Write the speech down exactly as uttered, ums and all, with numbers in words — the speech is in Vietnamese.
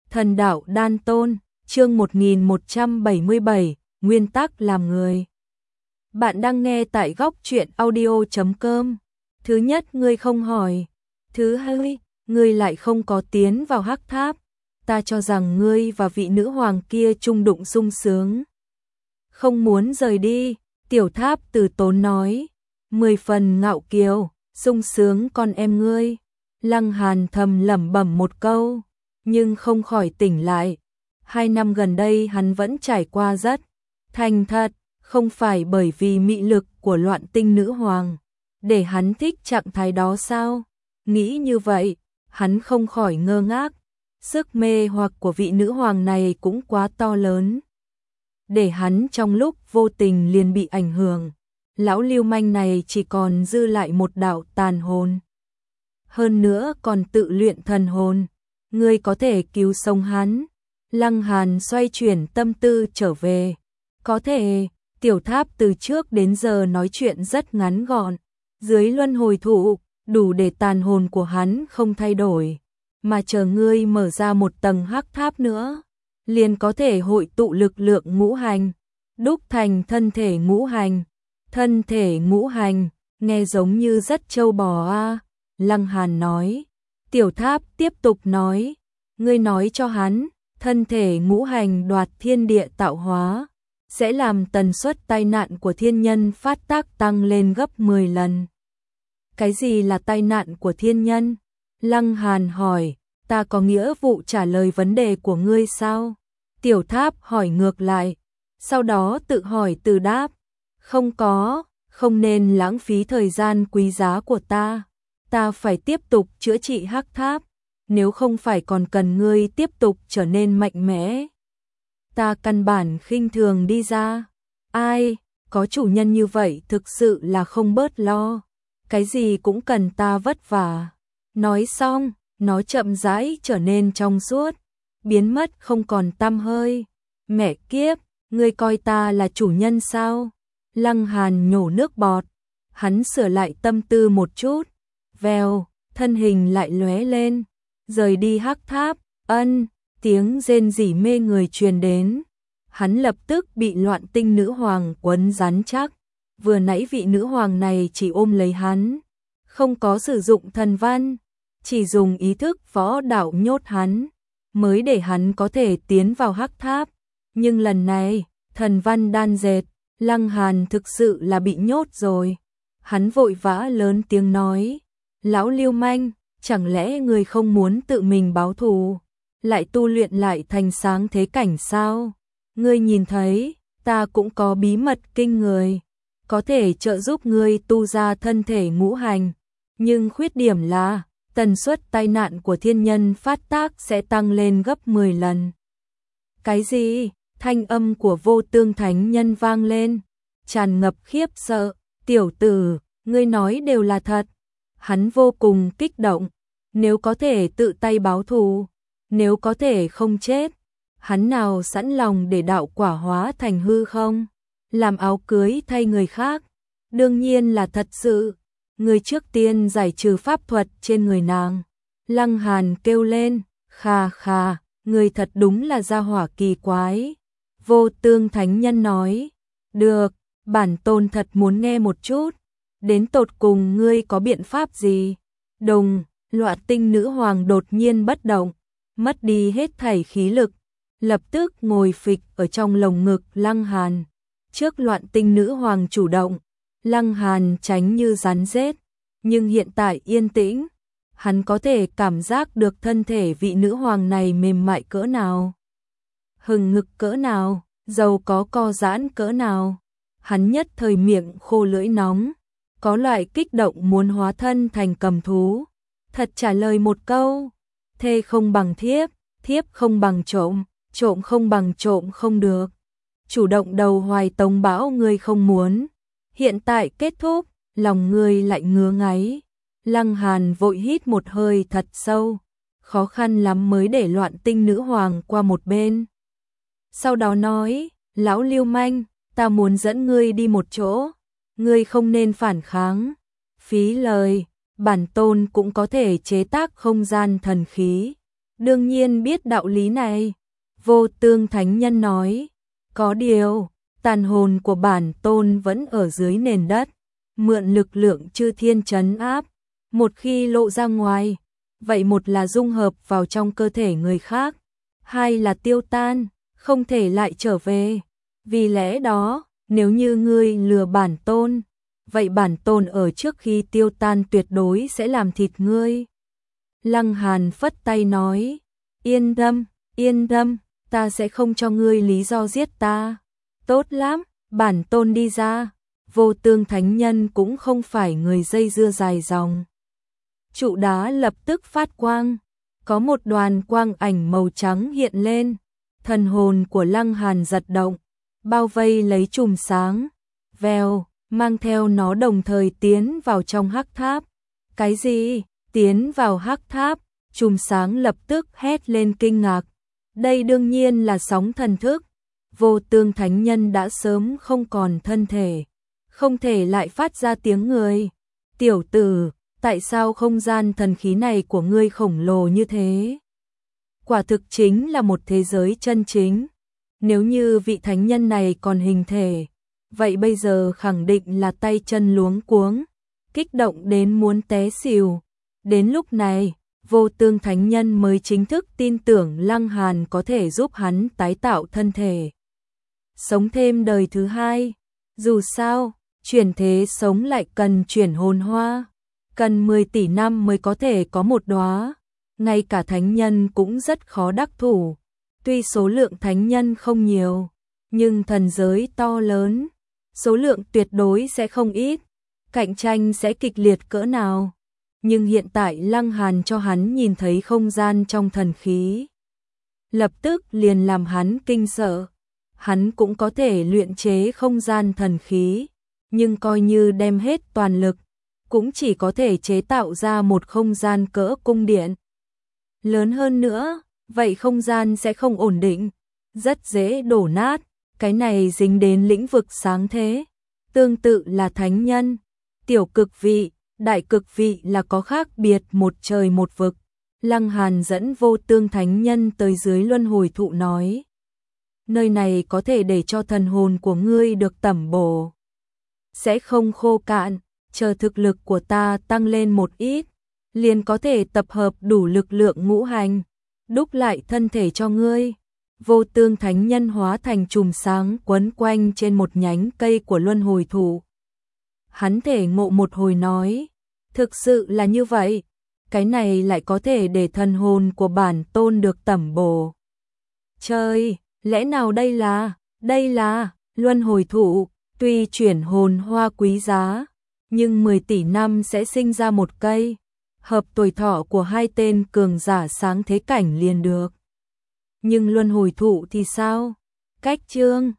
Thần đạo đan tôn, chương một nghìn một trăm bảy mươi bảy, nguyên tắc làm người. Bạn đang nghe tại góc truyện audio chấm com. Thứ nhất, ngươi không hỏi. Thứ hai, ngươi lại không có tiến vào hắc tháp. Ta cho rằng ngươi và vị nữ hoàng kia chung đụng sung sướng. Không muốn rời đi, tiểu tháp từ tốn nói. Mười phần ngạo kiều, sung sướng con em ngươi. Lăng Hàn thầm lẩm bẩm một câu, nhưng không khỏi tỉnh lại. Hai năm gần đây hắn vẫn trải qua rất thành thật, không phải bởi vì mị lực của loạn tinh nữ hoàng để hắn thích trạng thái đó sao? Nghĩ như vậy, hắn không khỏi ngơ ngác. Sức mê hoặc của vị nữ hoàng này cũng quá to lớn, để hắn trong lúc vô tình liền bị ảnh hưởng. Lão lưu manh này chỉ còn dư lại một đạo tàn hồn, hơn nữa còn tự luyện thần hồn. Ngươi có thể cứu sống hắn. Lăng Hàn xoay chuyển tâm tư trở về. Có thể. Tiểu tháp từ trước đến giờ nói chuyện rất ngắn gọn. Dưới luân hồi thụ, đủ để tàn hồn của hắn không thay đổi. Mà chờ ngươi mở ra một tầng hắc tháp nữa, liền có thể hội tụ lực lượng ngũ hành, đúc thành thân thể ngũ hành. Thân thể ngũ hành, nghe giống như rất trâu bò a. Lăng Hàn nói. Tiểu tháp tiếp tục nói. Ngươi nói cho hắn, thân thể ngũ hành đoạt thiên địa tạo hóa, sẽ làm tần suất tai nạn của thiên nhân phát tác tăng lên gấp mười lần. Cái gì là tai nạn của thiên nhân? Lăng Hàn hỏi. Ta có nghĩa vụ trả lời vấn đề của ngươi sao? Tiểu tháp hỏi ngược lại, sau đó tự hỏi tự đáp. Không có, không nên lãng phí thời gian quý giá của ta. Ta phải tiếp tục chữa trị hắc tháp, nếu không phải còn cần ngươi tiếp tục trở nên mạnh mẽ. Ta căn bản khinh thường đi ra. Ai, có chủ nhân như vậy thực sự là không bớt lo. Cái gì cũng cần ta vất vả. Nói xong, nó chậm rãi trở nên trong suốt, biến mất không còn tăm hơi. Mẹ kiếp, ngươi coi ta là chủ nhân sao? Lăng Hàn nhổ nước bọt. Hắn sửa lại tâm tư một chút. Vèo, thân hình lại lóe lên, rời đi hắc tháp. Ân, tiếng rên rỉ mê người truyền đến. Hắn lập tức bị loạn tinh nữ hoàng quấn rắn chắc. Vừa nãy vị nữ hoàng này chỉ ôm lấy hắn, không có sử dụng thần văn, chỉ dùng ý thức võ đạo nhốt hắn, mới để hắn có thể tiến vào hắc tháp. Nhưng lần này, thần văn đan dệt, Lăng Hàn thực sự là bị nhốt rồi. Hắn vội vã lớn tiếng nói. Lão lưu manh, chẳng lẽ ngươi không muốn tự mình báo thù, lại tu luyện lại thành sáng thế cảnh sao? Ngươi nhìn thấy, ta cũng có bí mật kinh người, có thể trợ giúp ngươi tu ra thân thể ngũ hành. Nhưng khuyết điểm là, tần suất tai nạn của thiên nhân phát tác sẽ tăng lên gấp mười lần. Cái gì? Thanh âm của Vô Tương Thánh Nhân vang lên, tràn ngập khiếp sợ. Tiểu tử, ngươi nói đều là thật. Hắn vô cùng kích động. Nếu có thể tự tay báo thù, nếu có thể không chết, hắn nào sẵn lòng để đạo quả hóa thành hư không, làm áo cưới thay người khác. Đương nhiên là thật sự. Người trước tiên giải trừ pháp thuật trên người nàng. Lăng Hàn kêu lên. Khà khà, người thật đúng là gia hỏa kỳ quái. Vô Tương Thánh Nhân nói. Được, bản tôn thật muốn nghe một chút. Đến tột cùng ngươi có biện pháp gì? Đồng, loạn tinh nữ hoàng đột nhiên bất động, mất đi hết thảy khí lực, lập tức ngồi phịch ở trong lồng ngực Lăng Hàn. Trước loạn tinh nữ hoàng chủ động, Lăng Hàn tránh như rắn rết, nhưng hiện tại yên tĩnh, hắn có thể cảm giác được thân thể vị nữ hoàng này mềm mại cỡ nào, hừng ngực cỡ nào, giàu có co giãn cỡ nào. Hắn nhất thời miệng khô lưỡi nóng, có loại kích động muốn hóa thân thành cầm thú. Thật trả lời một câu, thê không bằng thiếp, thiếp không bằng trộm, trộm không bằng trộm không được. Chủ động đầu hoài tống bão ngươi không muốn, hiện tại kết thúc, lòng ngươi lại ngứa ngáy. Lăng Hàn vội hít một hơi thật sâu, khó khăn lắm mới để loạn tinh nữ hoàng qua một bên. Sau đó nói, lão lưu manh, ta muốn dẫn ngươi đi một chỗ, ngươi không nên phản kháng. Phí lời, bản tôn cũng có thể chế tác không gian thần khí, đương nhiên biết đạo lý này. Vô Tương Thánh Nhân nói, có điều, tàn hồn của bản tôn vẫn ở dưới nền đất, mượn lực lượng chư thiên trấn áp, một khi lộ ra ngoài, vậy một là dung hợp vào trong cơ thể người khác, hai là tiêu tan, không thể lại trở về. Vì lẽ đó, nếu như ngươi lừa bản tôn, vậy bản tôn ở trước khi tiêu tan tuyệt đối sẽ làm thịt ngươi. Lăng Hàn phất tay nói, yên tâm, yên tâm, ta sẽ không cho ngươi lý do giết ta. Tốt lắm, bản tôn đi ra. Vô Tương Thánh Nhân cũng không phải người dây dưa dài dòng. Trụ đá lập tức phát quang, có một đoàn quang ảnh màu trắng hiện lên, thần hồn của Lăng Hàn giật động, bao vây lấy chùm sáng, vèo, mang theo nó đồng thời tiến vào trong hắc tháp. Cái gì? Tiến vào hắc tháp, chùm sáng lập tức hét lên kinh ngạc. Đây đương nhiên là sóng thần thức. Vô Tương Thánh Nhân đã sớm không còn thân thể, không thể lại phát ra tiếng người. Tiểu tử, tại sao không gian thần khí này của ngươi khổng lồ như thế? Quả thực chính là một thế giới chân chính. Nếu như vị thánh nhân này còn hình thể, vậy bây giờ khẳng định là tay chân luống cuống, kích động đến muốn té xỉu. Đến lúc này, Vô Tương Thánh Nhân mới chính thức tin tưởng Lăng Hàn có thể giúp hắn tái tạo thân thể, sống thêm đời thứ hai. Dù sao, chuyển thế sống lại cần chuyển hồn hoa, cần mười tỷ năm mới có thể có một đóa. Ngay cả thánh nhân cũng rất khó đắc thủ. Tuy số lượng thánh nhân không nhiều, nhưng thần giới to lớn, số lượng tuyệt đối sẽ không ít, cạnh tranh sẽ kịch liệt cỡ nào. Nhưng hiện tại Lăng Hàn cho hắn nhìn thấy không gian trong thần khí, lập tức liền làm hắn kinh sợ. Hắn cũng có thể luyện chế không gian thần khí, nhưng coi như đem hết toàn lực, cũng chỉ có thể chế tạo ra một không gian cỡ cung điện. Lớn hơn nữa, vậy không gian sẽ không ổn định, rất dễ đổ nát, cái này dính đến lĩnh vực sáng thế. Tương tự là thánh nhân, tiểu cực vị, đại cực vị là có khác biệt một trời một vực. Lăng Hàn dẫn Vô Tương Thánh Nhân tới dưới luân hồi thụ nói, nơi này có thể để cho thần hồn của ngươi được tẩm bổ, sẽ không khô cạn, chờ thực lực của ta tăng lên một ít, liền có thể tập hợp đủ lực lượng ngũ hành, đúc lại thân thể cho ngươi. Vô Tương Thánh Nhân hóa thành chùm sáng quấn quanh trên một nhánh cây của luân hồi thụ. Hắn thể ngộ một hồi nói, thực sự là như vậy, cái này lại có thể để thần hồn của bản tôn được tẩm bổ. Trời, lẽ nào đây là, đây là luân hồi thụ, tuy chuyển hồn hoa quý giá, nhưng mười tỷ năm sẽ sinh ra một cây, hợp tuổi thọ của hai tên cường giả sáng thế cảnh liền được. Nhưng luân hồi thụ thì sao? Cách chương